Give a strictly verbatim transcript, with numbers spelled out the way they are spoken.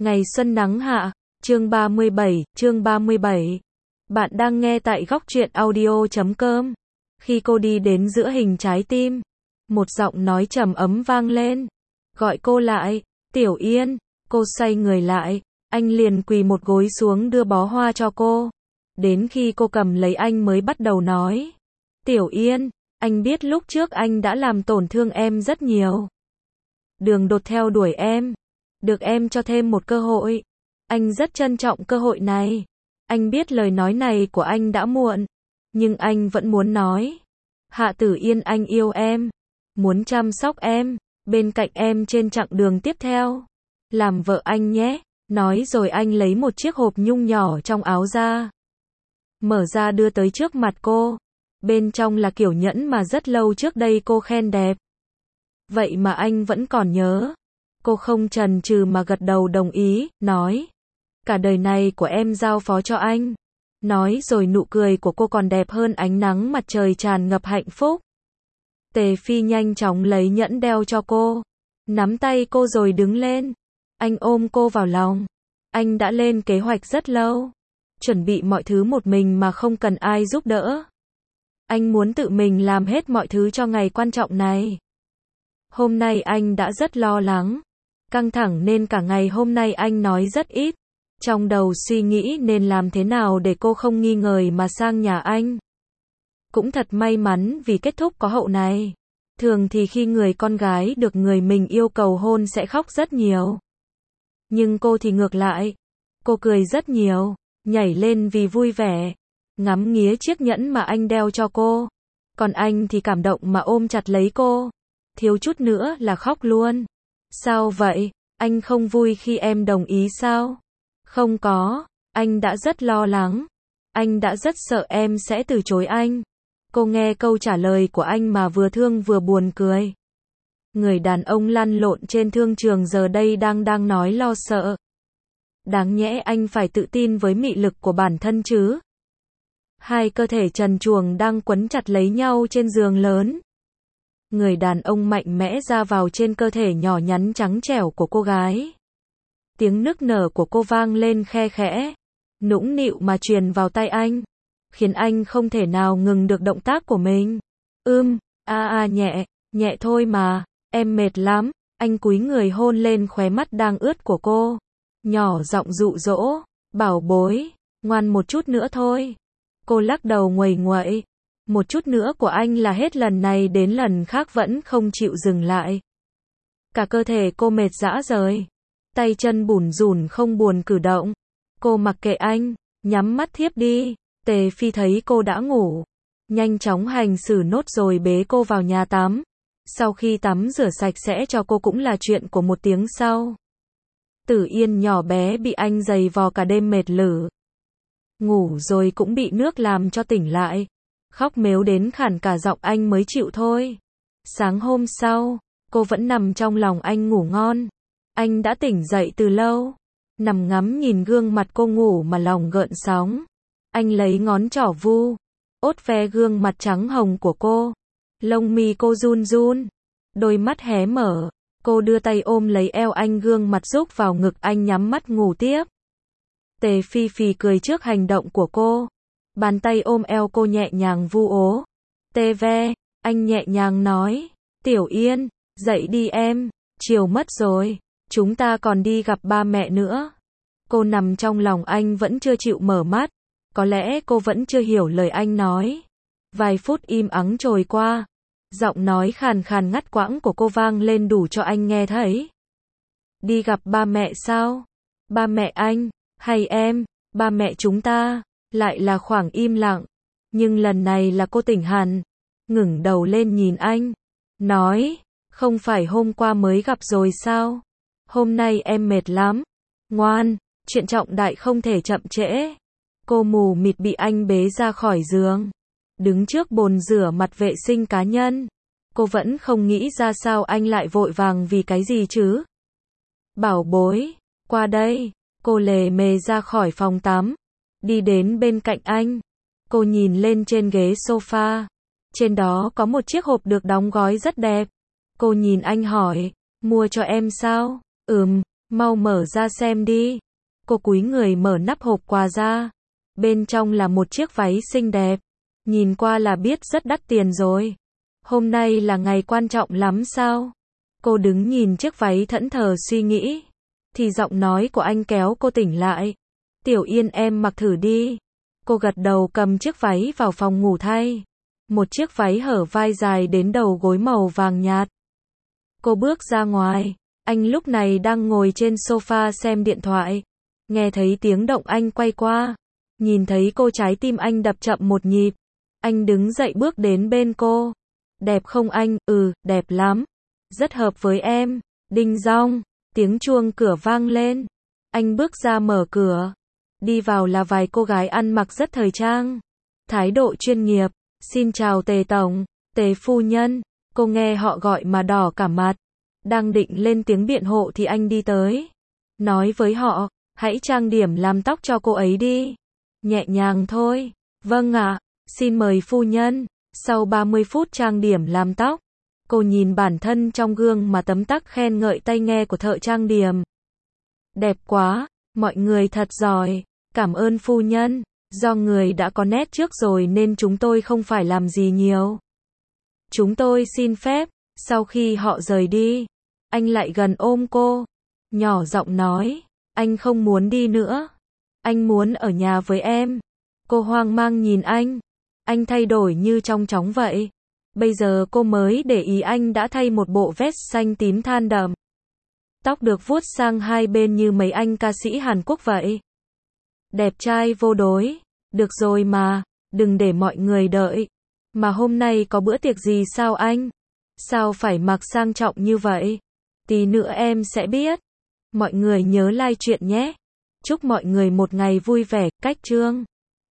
Ngày xuân nắng hạ, chương ba mươi bảy, chương ba mươi bảy. Bạn đang nghe tại góc truyện audio chấm com. Khi cô đi đến giữa hình trái tim, một giọng nói trầm ấm vang lên. Gọi cô lại, Tiểu Yên. Cô xoay người lại, anh liền quỳ một gối xuống đưa bó hoa cho cô. Đến khi cô cầm lấy anh mới bắt đầu nói. Tiểu Yên, anh biết lúc trước anh đã làm tổn thương em rất nhiều. Đường đột theo đuổi em. Được em cho thêm một cơ hội. Anh rất trân trọng cơ hội này. Anh biết lời nói này của anh đã muộn. Nhưng anh vẫn muốn nói. Hạ Tử Yên, anh yêu em. Muốn chăm sóc em. Bên cạnh em trên chặng đường tiếp theo. Làm vợ anh nhé. Nói rồi anh lấy một chiếc hộp nhung nhỏ trong áo ra. Mở ra đưa tới trước mặt cô. Bên trong là kiểu nhẫn mà rất lâu trước đây cô khen đẹp. Vậy mà anh vẫn còn nhớ. Cô không chần chừ mà gật đầu đồng ý, nói. Cả đời này của em giao phó cho anh. Nói rồi nụ cười của cô còn đẹp hơn ánh nắng mặt trời tràn ngập hạnh phúc. Tề Phi nhanh chóng lấy nhẫn đeo cho cô. Nắm tay cô rồi đứng lên. Anh ôm cô vào lòng. Anh đã lên kế hoạch rất lâu. Chuẩn bị mọi thứ một mình mà không cần ai giúp đỡ. Anh muốn tự mình làm hết mọi thứ cho ngày quan trọng này. Hôm nay anh đã rất lo lắng. Căng thẳng nên cả ngày hôm nay anh nói rất ít. Trong đầu suy nghĩ nên làm thế nào để cô không nghi ngờ mà sang nhà anh. Cũng thật may mắn vì kết thúc có hậu này. Thường thì khi người con gái được người mình yêu cầu hôn sẽ khóc rất nhiều. Nhưng cô thì ngược lại. Cô cười rất nhiều, nhảy lên vì vui vẻ. Ngắm nghía chiếc nhẫn mà anh đeo cho cô. Còn anh thì cảm động mà ôm chặt lấy cô. Thiếu chút nữa là khóc luôn. Sao vậy? Anh không vui khi em đồng ý sao? Không có, anh đã rất lo lắng. Anh đã rất sợ em sẽ từ chối anh. Cô nghe câu trả lời của anh mà vừa thương vừa buồn cười. Người đàn ông lăn lộn trên thương trường giờ đây đang đang nói lo sợ. Đáng nhẽ anh phải tự tin với mị lực của bản thân chứ. Hai cơ thể trần truồng đang quấn chặt lấy nhau trên giường lớn. Người đàn ông mạnh mẽ ra vào trên cơ thể nhỏ nhắn trắng trẻo của cô gái. Tiếng nức nở của cô vang lên khe khẽ, nũng nịu mà truyền vào tai anh, khiến anh không thể nào ngừng được động tác của mình. Ưm, a a nhẹ, nhẹ thôi mà, em mệt lắm. Anh cúi người hôn lên khóe mắt đang ướt của cô, nhỏ giọng dụ dỗ, bảo bối, ngoan một chút nữa thôi. Cô lắc đầu nguầy nguậy. Một chút nữa của anh là hết, lần này đến lần khác vẫn không chịu dừng lại. Cả cơ thể cô mệt rã rời. Tay chân bủn rủn không buồn cử động. Cô mặc kệ anh, nhắm mắt thiếp đi. Tề Phi thấy cô đã ngủ. Nhanh chóng hành xử nốt rồi bế cô vào nhà tắm. Sau khi tắm rửa sạch sẽ cho cô cũng là chuyện của một tiếng sau. Tử Yên nhỏ bé bị anh giày vò cả đêm mệt lử. Ngủ rồi cũng bị nước làm cho tỉnh lại. Khóc mếu đến khản cả giọng anh mới chịu thôi. Sáng hôm sau, cô vẫn nằm trong lòng anh ngủ ngon. Anh đã tỉnh dậy từ lâu. Nằm ngắm nhìn gương mặt cô ngủ mà lòng gợn sóng. Anh lấy ngón trỏ vu, ốt ve gương mặt trắng hồng của cô. Lông mi cô run run. Đôi mắt hé mở. Cô đưa tay ôm lấy eo anh, gương mặt rúc vào ngực anh, nhắm mắt ngủ tiếp. Tề Phi phì cười trước hành động của cô. Bàn tay ôm eo cô nhẹ nhàng vu ố. Tê ve, anh nhẹ nhàng nói. Tiểu Yên, dậy đi em, chiều mất rồi. Chúng ta còn đi gặp ba mẹ nữa. Cô nằm trong lòng anh vẫn chưa chịu mở mắt. Có lẽ cô vẫn chưa hiểu lời anh nói. Vài phút im ắng trôi qua. Giọng nói khàn khàn ngắt quãng của cô vang lên đủ cho anh nghe thấy. Đi gặp ba mẹ sao? Ba mẹ anh, hay em, ba mẹ chúng ta? Lại là khoảng im lặng. Nhưng lần này là cô tỉnh hẳn. Ngẩng đầu lên nhìn anh. Nói, không phải hôm qua mới gặp rồi sao? Hôm nay em mệt lắm. Ngoan, chuyện trọng đại không thể chậm trễ. Cô mù mịt bị anh bế ra khỏi giường. Đứng trước bồn rửa mặt vệ sinh cá nhân. Cô vẫn không nghĩ ra sao anh lại vội vàng vì cái gì chứ. Bảo bối, qua đây. Cô lề mề ra khỏi phòng tắm. Đi đến bên cạnh anh. Cô nhìn lên trên ghế sofa. Trên đó có một chiếc hộp được đóng gói rất đẹp. Cô nhìn anh hỏi, mua cho em sao? Ừm, Mau mở ra xem đi. Cô cúi người mở nắp hộp quà ra. Bên trong là một chiếc váy xinh đẹp. Nhìn qua là biết rất đắt tiền rồi. Hôm nay là ngày quan trọng lắm sao? Cô đứng nhìn chiếc váy thẫn thờ suy nghĩ. Thì giọng nói của anh kéo cô tỉnh lại. Tiểu Yên em mặc thử đi. Cô gật đầu cầm chiếc váy vào phòng ngủ thay. Một chiếc váy hở vai dài đến đầu gối màu vàng nhạt. Cô bước ra ngoài. Anh lúc này đang ngồi trên sofa xem điện thoại. Nghe thấy tiếng động anh quay qua. Nhìn thấy cô trái tim anh đập chậm một nhịp. Anh đứng dậy bước đến bên cô. Đẹp không anh? Ừ, đẹp lắm. Rất hợp với em. Đinh dong. Tiếng chuông cửa vang lên. Anh bước ra mở cửa. Đi vào là vài cô gái ăn mặc rất thời trang. Thái độ chuyên nghiệp. Xin chào Tề Tổng, Tề Phu Nhân. Cô nghe họ gọi mà đỏ cả mặt. Đang định lên tiếng biện hộ thì anh đi tới. Nói với họ, hãy trang điểm làm tóc cho cô ấy đi. Nhẹ nhàng thôi. Vâng ạ, xin mời phu nhân. Sau ba mươi phút trang điểm làm tóc, cô nhìn bản thân trong gương mà tấm tắc khen ngợi tay nghề của thợ trang điểm. Đẹp quá, mọi người thật giỏi. Cảm ơn phu nhân. Do người đã có nét trước rồi nên chúng tôi không phải làm gì nhiều. Chúng tôi xin phép. Sau khi họ rời đi, anh lại gần ôm cô. Nhỏ giọng nói, anh không muốn đi nữa. Anh muốn ở nhà với em. Cô hoang mang nhìn anh. Anh thay đổi như trong chóng vậy. Bây giờ cô mới để ý anh đã thay một bộ vest xanh tím than đậm. Tóc được vuốt sang hai bên như mấy anh ca sĩ Hàn Quốc vậy. Đẹp trai vô đối. Được rồi mà, đừng để mọi người đợi. Mà hôm nay có bữa tiệc gì sao anh? Sao phải mặc sang trọng như vậy? Tí nữa em sẽ biết. Mọi người nhớ like chuyện nhé. Chúc mọi người một ngày vui vẻ. Cách chương